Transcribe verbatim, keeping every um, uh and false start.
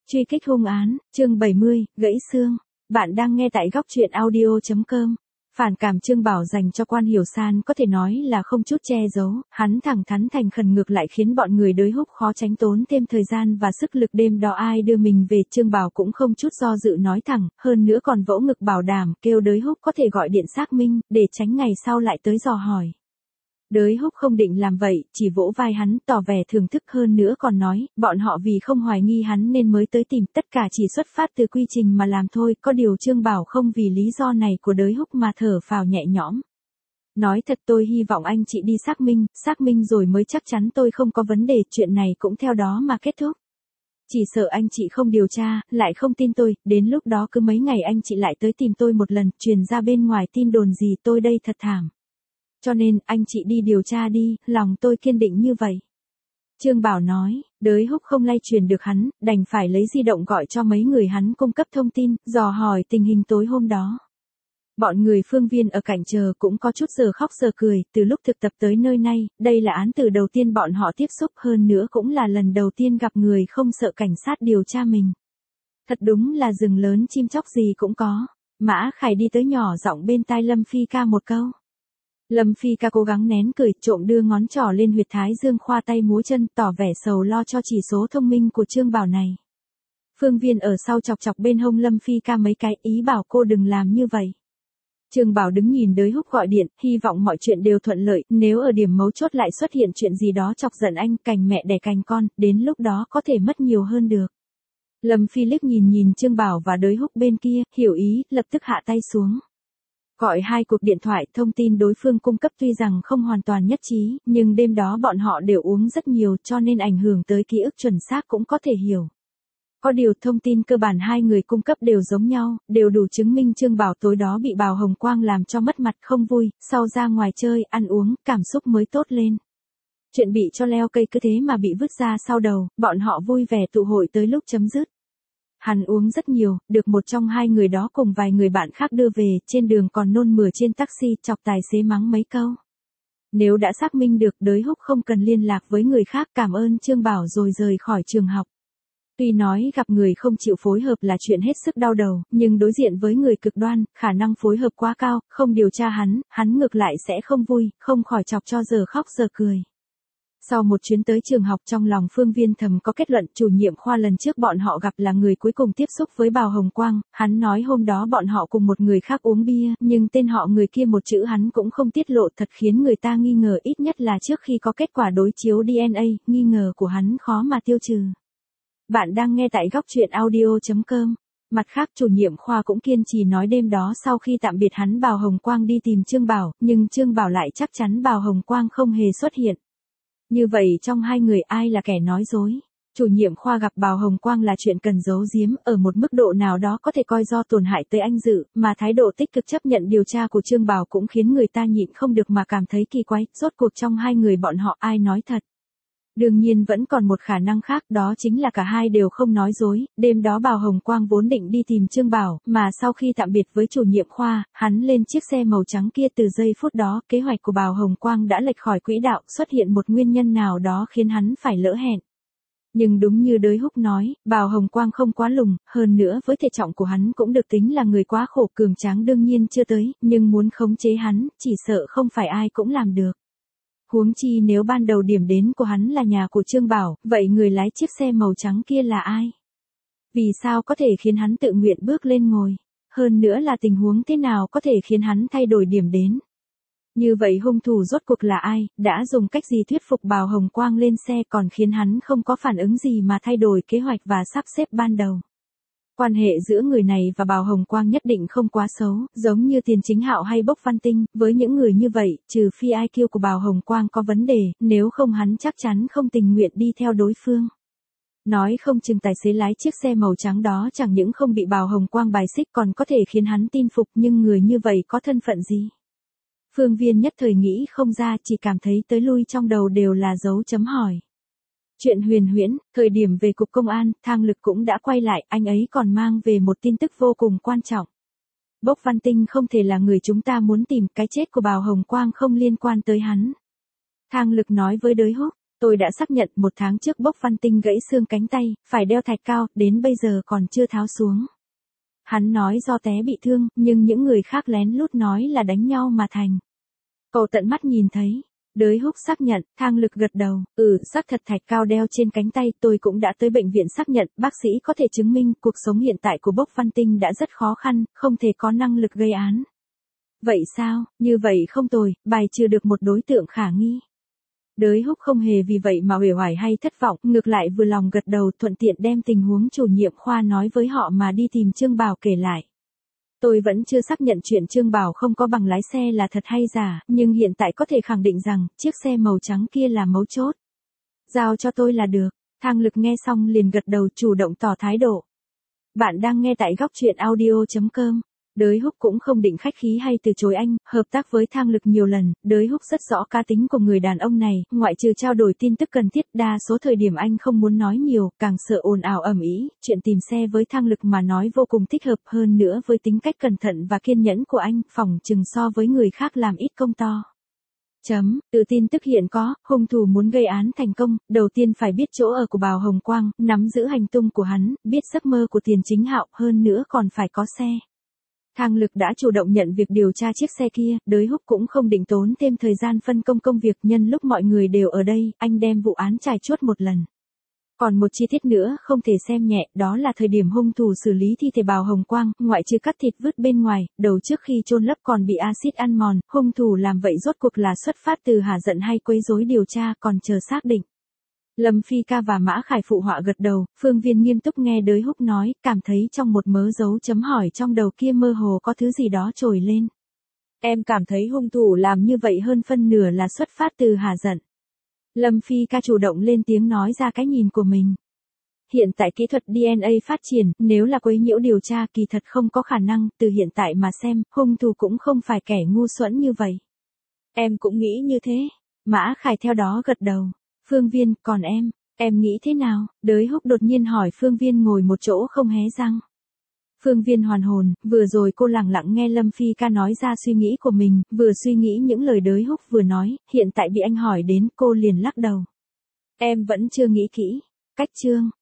Truy kích hung án, chương bảy mươi, gãy xương. Bạn đang nghe tại góc truyện audio chấm com. Phản cảm Trương Bảo dành cho Quan Hiểu San có thể nói là không chút che giấu, hắn thẳng thắn thành khẩn ngược lại khiến bọn người Đới Húc khó tránh tốn thêm thời gian và sức lực. Đêm đó ai đưa mình về, Trương Bảo cũng không chút do dự nói thẳng, hơn nữa còn vỗ ngực bảo đảm kêu Đới Húc có thể gọi điện xác minh, để tránh ngày sau lại tới dò hỏi. Đới Húc không định làm vậy, chỉ vỗ vai hắn tỏ vẻ thưởng thức, hơn nữa còn nói, bọn họ vì không hoài nghi hắn nên mới tới tìm, tất cả chỉ xuất phát từ quy trình mà làm thôi. Có điều Trương Bảo không vì lý do này của Đới Húc mà thở phào nhẹ nhõm. Nói thật, tôi hy vọng anh chị đi xác minh, xác minh rồi mới chắc chắn tôi không có vấn đề, chuyện này cũng theo đó mà kết thúc. Chỉ sợ anh chị không điều tra, lại không tin tôi, đến lúc đó cứ mấy ngày anh chị lại tới tìm tôi một lần, truyền ra bên ngoài tin đồn gì tôi đây thật thảm. Cho nên, anh chị đi điều tra đi, lòng tôi kiên định như vậy. Trương Bảo nói, Đới Húc không lay truyền được hắn, đành phải lấy di động gọi cho mấy người hắn cung cấp thông tin, dò hỏi tình hình tối hôm đó. Bọn người Phương Viên ở cạnh chờ cũng có chút giờ khóc giờ cười, từ lúc thực tập tới nơi này, đây là án tử đầu tiên bọn họ tiếp xúc, hơn nữa cũng là lần đầu tiên gặp người không sợ cảnh sát điều tra mình. Thật đúng là rừng lớn chim chóc gì cũng có. Mã Khải đi tới nhỏ giọng bên tai Lâm Phi ca một câu. Lâm Phi ca cố gắng nén cười, trộm đưa ngón trỏ lên huyệt thái dương, khoa tay múa chân, tỏ vẻ sầu lo cho chỉ số thông minh của Trương Bảo này. Phương Viên ở sau chọc chọc bên hông Lâm Phi ca mấy cái, ý bảo cô đừng làm như vậy. Trương Bảo đứng nhìn Đới Húc gọi điện, hy vọng mọi chuyện đều thuận lợi, nếu ở điểm mấu chốt lại xuất hiện chuyện gì đó chọc giận anh, cành mẹ đẻ cành con, đến lúc đó có thể mất nhiều hơn được. Lâm Phi liếc nhìn nhìn Trương Bảo và Đới Húc bên kia, hiểu ý, lập tức hạ tay xuống. Gọi hai cuộc điện thoại, thông tin đối phương cung cấp tuy rằng không hoàn toàn nhất trí, nhưng đêm đó bọn họ đều uống rất nhiều cho nên ảnh hưởng tới ký ức chuẩn xác cũng có thể hiểu. Có điều thông tin cơ bản hai người cung cấp đều giống nhau, đều đủ chứng minh Trương Bảo tối đó bị Bào Hồng Quang làm cho mất mặt không vui, sau ra ngoài chơi, ăn uống, cảm xúc mới tốt lên. Chuyện bị cho leo cây cứ thế mà bị vứt ra sau đầu, bọn họ vui vẻ tụ hội tới lúc chấm dứt. Hắn uống rất nhiều, được một trong hai người đó cùng vài người bạn khác đưa về, trên đường còn nôn mửa trên taxi, chọc tài xế mắng mấy câu. Nếu đã xác minh được, Đới Húc không cần liên lạc với người khác, cảm ơn Trương Bảo rồi rời khỏi trường học. Tuy nói gặp người không chịu phối hợp là chuyện hết sức đau đầu, nhưng đối diện với người cực đoan, khả năng phối hợp quá cao, không điều tra hắn, hắn ngược lại sẽ không vui, không khỏi chọc cho giờ khóc giờ cười. Sau một chuyến tới trường học, trong lòng Phương Viên thầm có kết luận, chủ nhiệm khoa lần trước bọn họ gặp là người cuối cùng tiếp xúc với Bào Hồng Quang, hắn nói hôm đó bọn họ cùng một người khác uống bia, nhưng tên họ người kia một chữ hắn cũng không tiết lộ, thật khiến người ta nghi ngờ, ít nhất là trước khi có kết quả đối chiếu đê en a, nghi ngờ của hắn khó mà tiêu trừ. Bạn đang nghe tại góc truyện audio chấm com. Mặt khác, chủ nhiệm khoa cũng kiên trì nói đêm đó sau khi tạm biệt hắn, Bào Hồng Quang đi tìm Trương Bảo, nhưng Trương Bảo lại chắc chắn Bào Hồng Quang không hề xuất hiện. Như vậy trong hai người ai là kẻ nói dối? Chủ nhiệm khoa gặp Bào Hồng Quang là chuyện cần giấu giếm, ở một mức độ nào đó có thể coi do tổn hại tới anh Dự, mà thái độ tích cực chấp nhận điều tra của Trương Bảo cũng khiến người ta nhịn không được mà cảm thấy kỳ quái, rốt cuộc trong hai người bọn họ ai nói thật? Đương nhiên vẫn còn một khả năng khác, đó chính là cả hai đều không nói dối. Đêm đó Bào Hồng Quang vốn định đi tìm Trương Bảo, mà sau khi tạm biệt với chủ nhiệm khoa, hắn lên chiếc xe màu trắng kia, từ giây phút đó, kế hoạch của Bào Hồng Quang đã lệch khỏi quỹ đạo, xuất hiện một nguyên nhân nào đó khiến hắn phải lỡ hẹn. Nhưng đúng như Đới Húc nói, Bào Hồng Quang không quá lùng, hơn nữa với thể trọng của hắn cũng được tính là người quá khổ, cường tráng đương nhiên chưa tới, nhưng muốn khống chế hắn, chỉ sợ không phải ai cũng làm được. Huống chi nếu ban đầu điểm đến của hắn là nhà của Trương Bảo, vậy người lái chiếc xe màu trắng kia là ai? Vì sao có thể khiến hắn tự nguyện bước lên ngồi? Hơn nữa là tình huống thế nào có thể khiến hắn thay đổi điểm đến? Như vậy hung thủ rốt cuộc là ai, đã dùng cách gì thuyết phục Bào Hồng Quang lên xe còn khiến hắn không có phản ứng gì mà thay đổi kế hoạch và sắp xếp ban đầu? Quan hệ giữa người này và Bào Hồng Quang nhất định không quá xấu, giống như Tiền Chính Hạo hay Bốc Văn Tinh, với những người như vậy, trừ phi i kiu của Bào Hồng Quang có vấn đề, nếu không hắn chắc chắn không tình nguyện đi theo đối phương. Nói không chừng tài xế lái chiếc xe màu trắng đó chẳng những không bị Bào Hồng Quang bài xích còn có thể khiến hắn tin phục, nhưng người như vậy có thân phận gì? Phương Viên nhất thời nghĩ không ra, chỉ cảm thấy tới lui trong đầu đều là dấu chấm hỏi. Chuyện huyền huyễn, thời điểm về cục công an, Thang Lực cũng đã quay lại, anh ấy còn mang về một tin tức vô cùng quan trọng. Bốc Văn Tinh không thể là người chúng ta muốn tìm, cái chết của Bào Hồng Quang không liên quan tới hắn. Thang Lực nói với Đới Húc, Tôi đã xác nhận một tháng trước Bốc Văn Tinh gãy xương cánh tay, phải đeo thạch cao, đến bây giờ còn chưa tháo xuống. Hắn nói do té bị thương, nhưng những người khác lén lút nói là đánh nhau mà thành. Cậu tận mắt nhìn thấy. Đới Húc xác nhận, Thang Lực gật đầu, ừ, xác thật thạch cao đeo trên cánh tay, tôi cũng đã tới bệnh viện xác nhận, bác sĩ có thể chứng minh cuộc sống hiện tại của Bốc Văn Tinh đã rất khó khăn, không thể có năng lực gây án. Vậy sao, như vậy không tồi, bài trừ được một đối tượng khả nghi. Đới Húc không hề vì vậy mà uể oải hay thất vọng, ngược lại vừa lòng gật đầu, thuận tiện đem tình huống chủ nhiệm khoa nói với họ mà đi tìm Trương Bảo kể lại. Tôi vẫn chưa xác nhận chuyện Trương Bảo không có bằng lái xe là thật hay giả, nhưng hiện tại có thể khẳng định rằng, chiếc xe màu trắng kia là mấu chốt. Giao cho tôi là được. Thang Lực nghe xong liền gật đầu, chủ động tỏ thái độ. Bạn đang nghe tại góc truyện audio chấm com. Đới Húc cũng không định khách khí hay từ chối anh, hợp tác với Thang Lực nhiều lần, Đới Húc rất rõ cá tính của người đàn ông này, ngoại trừ trao đổi tin tức cần thiết, đa số thời điểm anh không muốn nói nhiều, càng sợ ồn ào ầm ĩ, chuyện tìm xe với Thang Lực mà nói vô cùng thích hợp, hơn nữa với tính cách cẩn thận và kiên nhẫn của anh, phỏng chừng so với người khác làm ít công to. Chấm, từ tin tức hiện có, hung thủ muốn gây án thành công, đầu tiên phải biết chỗ ở của Bào Hồng Quang, nắm giữ hành tung của hắn, biết giấc mơ của Tiền Chính Hạo, hơn nữa còn phải có xe. Thang Lực đã chủ động nhận việc điều tra chiếc xe kia, Đới Húc cũng không định tốn thêm thời gian phân công công việc, nhân lúc mọi người đều ở đây, anh đem vụ án trải chuốt một lần. Còn một chi tiết nữa không thể xem nhẹ, đó là thời điểm hung thủ xử lý thi thể Bào Hồng Quang, ngoại trừ cắt thịt vứt bên ngoài, đầu trước khi chôn lấp còn bị axit ăn mòn, hung thủ làm vậy rốt cuộc là xuất phát từ hả giận hay quấy rối điều tra, còn chờ xác định. Lâm Phi Ca và Mã Khải phụ họa gật đầu, Phương Viên nghiêm túc nghe Đới Húc nói, cảm thấy trong một mớ dấu chấm hỏi trong đầu kia mơ hồ có thứ gì đó trồi lên. Em cảm thấy hung thủ làm như vậy hơn phân nửa là xuất phát từ hả giận. Lâm Phi Ca chủ động lên tiếng nói ra cái nhìn của mình. Hiện tại kỹ thuật đê en a phát triển, nếu là quấy nhiễu điều tra kỳ thật không có khả năng, từ hiện tại mà xem, hung thủ cũng không phải kẻ ngu xuẩn như vậy. Em cũng nghĩ như thế. Mã Khải theo đó gật đầu. Phương Viên, còn em, em nghĩ thế nào? Đới Húc đột nhiên hỏi Phương Viên ngồi một chỗ không hé răng. Phương Viên hoàn hồn, vừa rồi cô lặng lặng nghe Lâm Phi Ca nói ra suy nghĩ của mình, vừa suy nghĩ những lời Đới Húc vừa nói, hiện tại bị anh hỏi đến cô liền lắc đầu. Em vẫn chưa nghĩ kỹ. Cách chương.